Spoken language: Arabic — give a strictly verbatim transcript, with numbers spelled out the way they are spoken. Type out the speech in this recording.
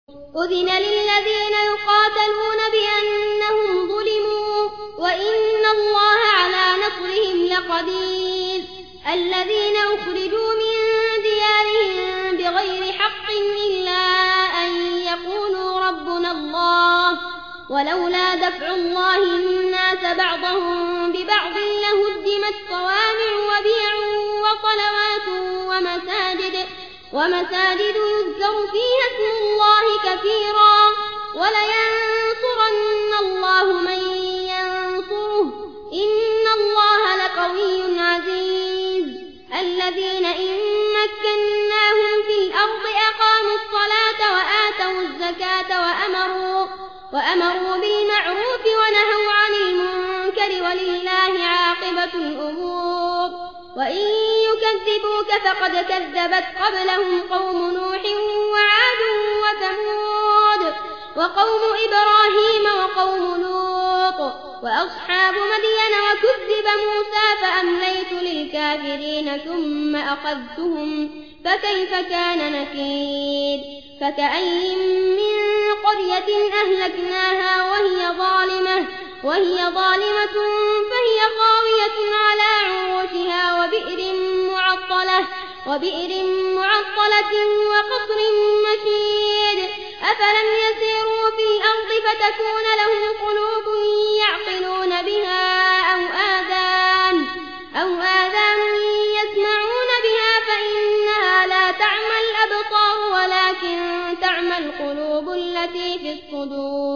أذن للذين يقاتلون بأنهم ظلموا وإن الله على نصرهم لقدير الذين أخرجوا من ديارهم بغير حق إلا أن يقولوا ربنا الله ولولا دفع الله الناس بعضهم ببعض لهدمت صوامع وبيع وصلوات ومساجد ومساجد يذكر فيها اسم الله كثيرا ولينصرن الله من ينصره إن الله لقوي عزيز الذين إن مكناهم في الأرض أقاموا الصلاة وآتوا الزكاة وأمروا, وأمروا بالمعروف ونهوا عن المنكر ولله عاقبة الأمور وإن يكذبوك فقد كذبت قبلهم قوم نوح وعاد وثمود وقوم إبراهيم وقوم لوط وأصحاب مدين وكذب موسى فأمليت للكافرين ثم أخذتهم فكيف كان نكير فكأي من قرية أهلكناها وهي ظالمة وهي ظالمة فهي خاوية على عروشها وبئر معطلة وبئر معطلة وقصر مشيد أفلم يسيروا في الأرض فتكون لهم قلوب يعقلون بها أو آذان أو آذان يسمعون بها فإنها لا تعمى الأبصار ولكن تعمى القلوب التي في الصدور